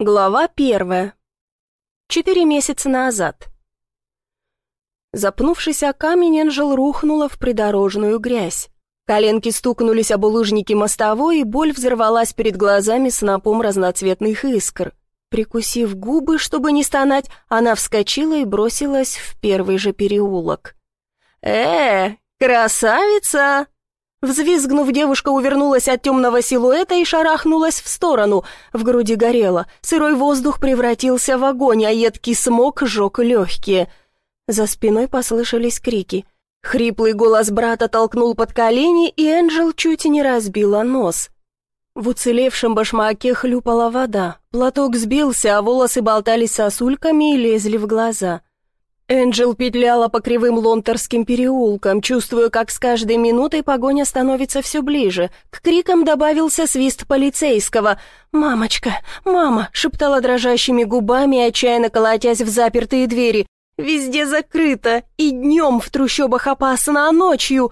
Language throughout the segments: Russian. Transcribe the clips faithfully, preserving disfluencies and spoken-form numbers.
Глава первая. Четыре месяца назад. Запнувшись о камень, Энджел рухнула в придорожную грязь. Коленки стукнулись об булыжники мостовой, и боль взорвалась перед глазами снопом разноцветных искр. Прикусив губы, чтобы не стонать, она вскочила и бросилась в первый же переулок. «Э, красавица!» Взвизгнув, девушка увернулась от темного силуэта и шарахнулась в сторону. В груди горело, сырой воздух превратился в огонь, а едкий смог жег легкие. За спиной послышались крики. Хриплый голос брата толкнул под колени, и Энджел чуть не разбила нос. В уцелевшем башмаке хлюпала вода, платок сбился, а волосы болтались сосульками и лезли в глаза. Энджел петляла по кривым лонтерским переулкам, чувствуя, как с каждой минутой погоня становится все ближе. К крикам добавился свист полицейского. «Мамочка! Мама!» — шептала дрожащими губами, отчаянно колотясь в запертые двери. «Везде закрыто, и днем в трущобах опасно, а ночью...»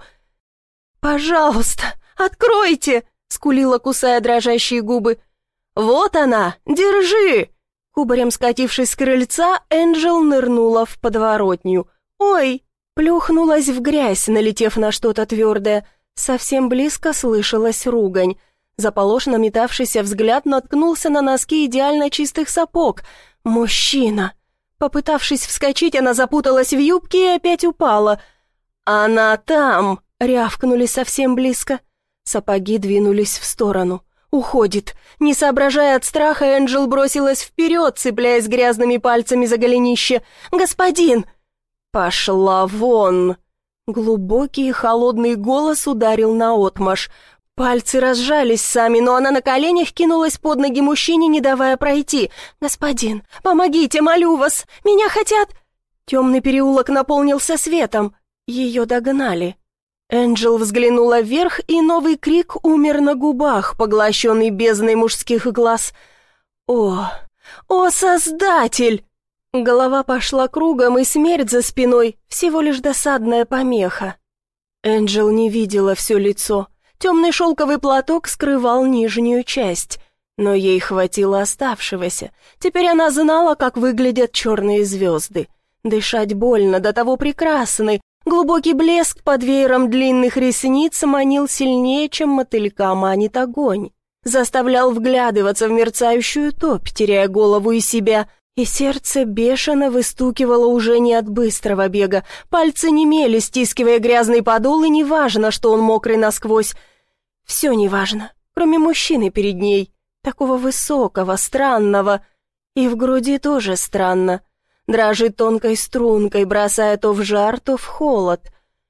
«Пожалуйста, откройте!» — скулила, кусая дрожащие губы. «Вот она! Держи!» Кубарем скатившись с крыльца, Энджел нырнула в подворотню. «Ой!» Плюхнулась в грязь, налетев на что-то твердое. Совсем близко слышалась ругань. Заполошно метавшийся взгляд наткнулся на носки идеально чистых сапог. «Мужчина!» Попытавшись вскочить, она запуталась в юбке и опять упала. «Она там!» — рявкнули совсем близко. Сапоги двинулись в сторону. «Уходит!» Не соображая от страха, Энджел бросилась вперед, цепляясь грязными пальцами за голенище. «Господин!» «Пошла вон!» Глубокий и холодный голос ударил наотмашь. Пальцы разжались сами, но она на коленях кинулась под ноги мужчине, не давая пройти. «Господин, помогите, молю вас! Меня хотят...» Темный переулок наполнился светом. Ее догнали. Энджел взглянула вверх, и новый крик умер на губах, поглощенный бездной мужских глаз. «О, о, Создатель!» Голова пошла кругом, и смерть за спиной — всего лишь досадная помеха. Энджел не видела все лицо. Темный шелковый платок скрывал нижнюю часть, но ей хватило оставшегося. Теперь она знала, как выглядят черные звезды. Дышать больно, до того прекрасны. Глубокий блеск под веером длинных ресниц манил сильнее, чем мотылька манит огонь. Заставлял вглядываться в мерцающую топь, теряя голову и себя, и сердце бешено выстукивало уже не от быстрого бега. Пальцы немели, стискивая грязный подол, и неважно, что он мокрый насквозь. Все неважно, кроме мужчины перед ней, такого высокого, странного, и в груди тоже странно. Дрожит тонкой стрункой, бросая то в жар, то в холод.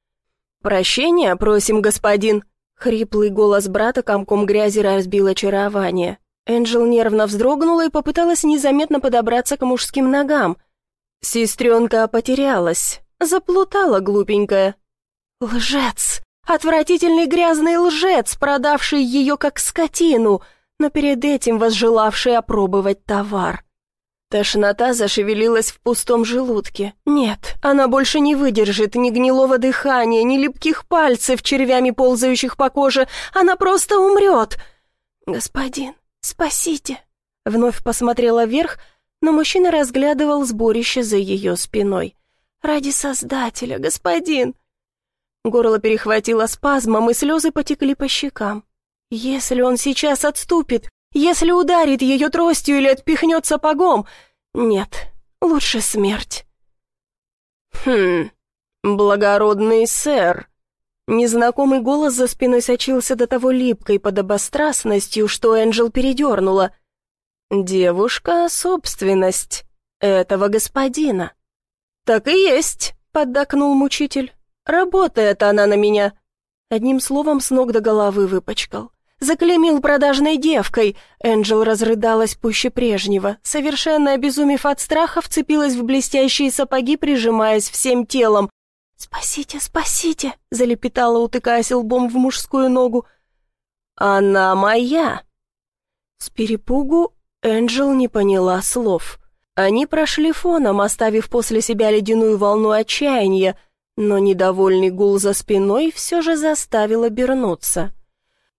«Прощения просим, господин!» Хриплый голос брата комком грязи разбил очарование. Энджел нервно вздрогнула и попыталась незаметно подобраться к мужским ногам. Сестренка потерялась, заплутала глупенькая. «Лжец! Отвратительный грязный лжец, продавший ее как скотину, но перед этим возжелавший опробовать товар». Тошнота зашевелилась в пустом желудке. Нет, она больше не выдержит ни гнилого дыхания, ни липких пальцев, червями ползающих по коже. Она просто умрет. «Господин, спасите!» Вновь посмотрела вверх, но мужчина разглядывал сборище за ее спиной. «Ради Создателя, господин!» Горло перехватило спазмом, и слезы потекли по щекам. «Если он сейчас отступит, если ударит ее тростью или отпихнет сапогом... Нет, лучше смерть». «Хм, благородный сэр». Незнакомый голос за спиной сочился до того липкой подобострастностью, что Энджел передернула. «Девушка — собственность этого господина». «Так и есть», — поддакнул мучитель. «Работает она на меня». Одним словом, с ног до головы выпачкал. Заклеймил продажной девкой. Энджел разрыдалась пуще прежнего. Совершенно обезумев от страха, вцепилась в блестящие сапоги, прижимаясь всем телом. «Спасите, спасите!» — залепетала, утыкаясь лбом в мужскую ногу. «Она моя!» С перепугу Энджел не поняла слов. Они прошли фоном, оставив после себя ледяную волну отчаяния, но недовольный гул за спиной все же заставил обернуться.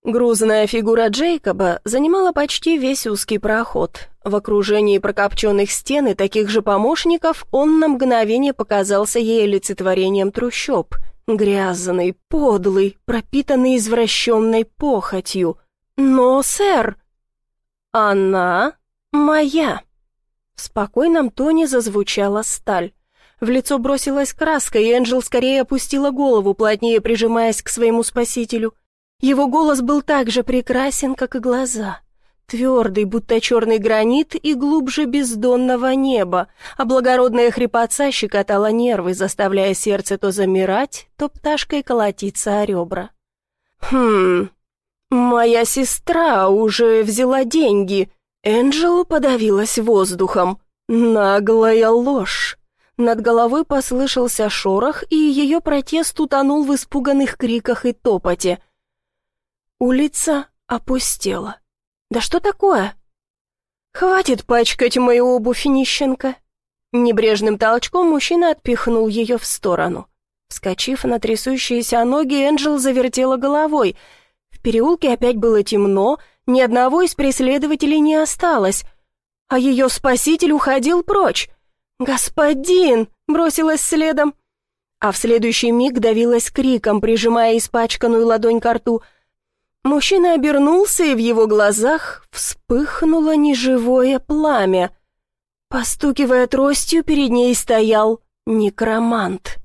Грузная фигура Джейкоба занимала почти весь узкий проход. В окружении прокопченных стен и таких же помощников он на мгновение показался ей олицетворением трущоб. Грязный, подлый, пропитанный извращенной похотью. Но, сэр, она моя. В спокойном тоне зазвучала сталь. В лицо бросилась краска, и Энджел скорее опустила голову, плотнее прижимаясь к своему спасителю. Его голос был так же прекрасен, как и глаза. Твердый, будто черный гранит, и глубже бездонного неба, а благородная хрипотца щекотала нервы, заставляя сердце то замирать, то пташкой колотиться о ребра. «Хм... Моя сестра уже взяла деньги». Энджел подавилась воздухом. Наглая ложь. Над головой послышался шорох, и ее протест утонул в испуганных криках и топоте. Улица опустела. «Да что такое?» «Хватит пачкать мою обувь, нищенка!» Небрежным толчком мужчина отпихнул ее в сторону. Вскочив на трясущиеся ноги, Энджел завертела головой. В переулке опять было темно, ни одного из преследователей не осталось, а ее спаситель уходил прочь. «Господин!» — бросилась следом, а в следующий миг давилась криком, прижимая испачканную ладонь ко рту. Мужчина обернулся, и в его глазах вспыхнуло неживое пламя. Постукивая тростью, перед ней стоял некромант.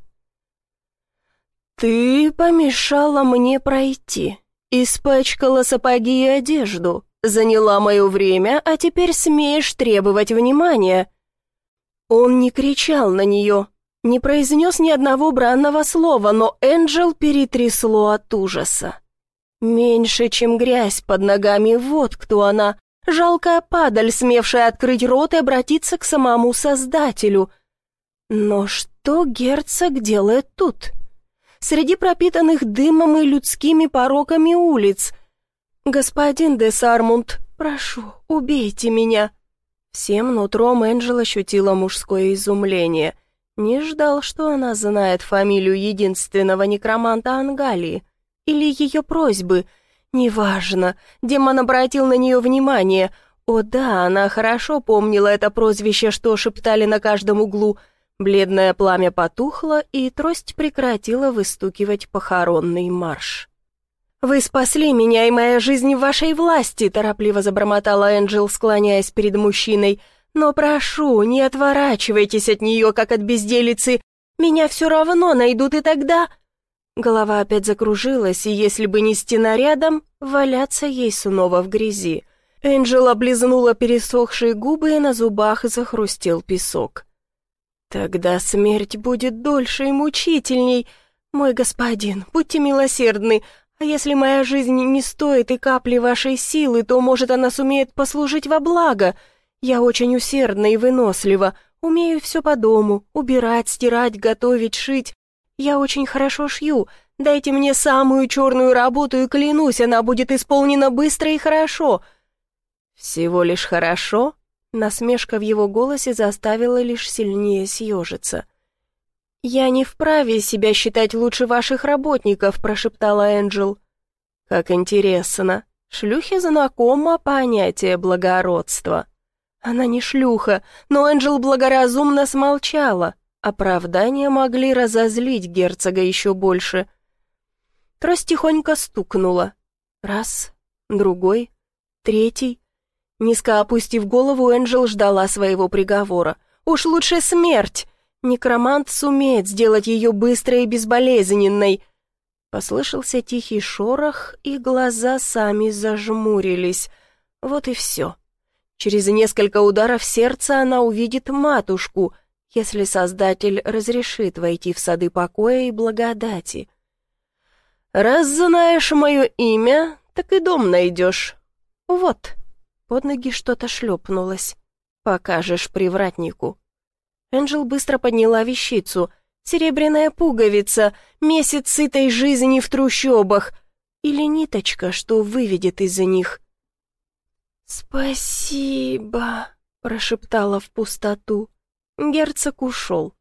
«Ты помешала мне пройти, испачкала сапоги и одежду, заняла мое время, а теперь смеешь требовать внимания». Он не кричал на нее, не произнес ни одного бранного слова, но Энджел перетрясло от ужаса. Меньше, чем грязь под ногами, вот кто она, жалкая падаль, смевшая открыть рот и обратиться к самому Создателю. Но что герцог делает тут? Среди пропитанных дымом и людскими пороками улиц. «Господин де Сармунд, прошу, убейте меня». Всем нутром Энджел ощутила мужское изумление. Не ждал, что она знает фамилию единственного некроманта Ангалии. Или ее просьбы. Неважно. Демон обратил на нее внимание. О да, она хорошо помнила это прозвище, что шептали на каждом углу. Бледное пламя потухло, и трость прекратила выстукивать похоронный марш. «Вы спасли меня, и моя жизнь в вашей власти», — торопливо забормотала Энджел, склоняясь перед мужчиной. «Но прошу, не отворачивайтесь от нее, как от безделицы. Меня все равно найдут, и тогда...» Голова опять закружилась, и если бы не стена рядом, валяться ей снова в грязи. Энджел облизнула пересохшие губы, и на зубах захрустел песок. «Тогда смерть будет дольше и мучительней. Мой господин, будьте милосердны, а если моя жизнь не стоит и капли вашей силы, то, может, она сумеет послужить во благо. Я очень усердна и вынослива, умею все по дому, убирать, стирать, готовить, шить. Я очень хорошо шью. Дайте мне самую черную работу, и клянусь, она будет исполнена быстро и хорошо». «Всего лишь хорошо?» Насмешка в его голосе заставила лишь сильнее съежиться. «Я не вправе себя считать лучше ваших работников», — прошептала Энджел. «Как интересно. Шлюхе знакомо понятие благородства». Она не шлюха, но Энджел благоразумно смолчала. Оправдания могли разозлить герцога еще больше. Трость тихонько стукнула. Раз, другой, третий. Низко опустив голову, Энджел ждала своего приговора. Уж лучше смерть. Некромант сумеет сделать ее быстрой и безболезненной. Послышался тихий шорох, и глаза сами зажмурились. Вот и все. Через несколько ударов сердца она увидит матушку, если Создатель разрешит войти в сады покоя и благодати. «Раз знаешь мое имя, так и дом найдешь. Вот». Под ноги что-то шлепнулось. «Покажешь привратнику». Энджел быстро подняла вещицу. Серебряная пуговица, месяц сытой жизни в трущобах. Или ниточка, что выведет из-за них. «Спасибо», — прошептала в пустоту. Герцог ушел.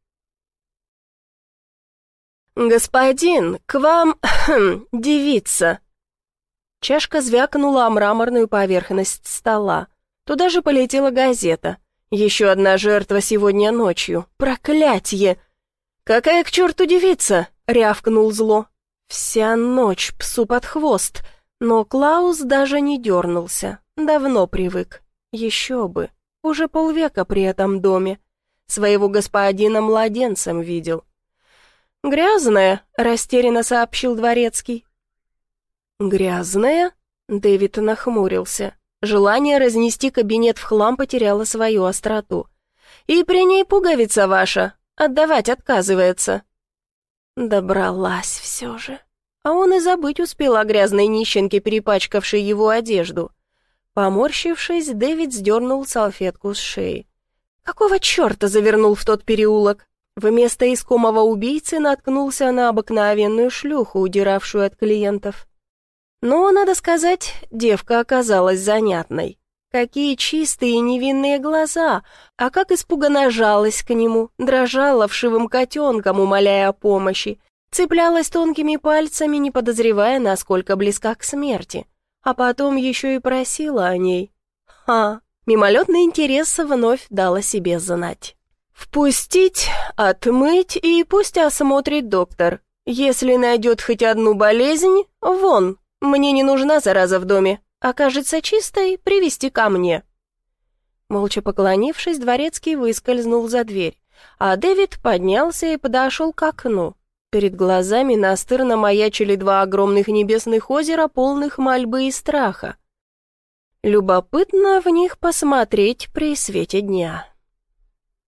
«Господин, к вам девица». Чашка звякнула о мраморную поверхность стола. Туда же полетела газета. Еще одна жертва сегодня ночью. Проклятье! «Какая к черту девица?» — рявкнул зло. Вся ночь псу под хвост. Но Клаус даже не дернулся. Давно привык. Еще бы. Уже полвека при этом доме. Своего господина младенцем видел. «Грязная», — растерянно сообщил дворецкий. «Грязная?» — Дэвид нахмурился. Желание разнести кабинет в хлам потеряло свою остроту. «И при ней пуговица ваша. Отдавать отказывается». Добралась все же. А он и забыть успел о грязной нищенке, перепачкавшей его одежду. Поморщившись, Дэвид сдернул салфетку с шеи. Какого черта завернул в тот переулок? Вместо искомого убийцы наткнулся на обыкновенную шлюху, удиравшую от клиентов. Но, надо сказать, девка оказалась занятной. Какие чистые и невинные глаза, а как испуганно жалась к нему, дрожала вшивым котенком, умоляя о помощи, цеплялась тонкими пальцами, не подозревая, насколько близка к смерти, а потом еще и просила о ней. Ха, мимолетный интерес вновь дал о себе знать. «Впустить, отмыть и пусть осмотрит доктор. Если найдет хоть одну болезнь, вон, мне не нужна зараза в доме. Окажется чистой, привести ко мне». Молча поклонившись, дворецкий выскользнул за дверь, а Дэвид поднялся и подошел к окну. Перед глазами настырно маячили два огромных небесных озера, полных мольбы и страха. Любопытно в них посмотреть при свете дня.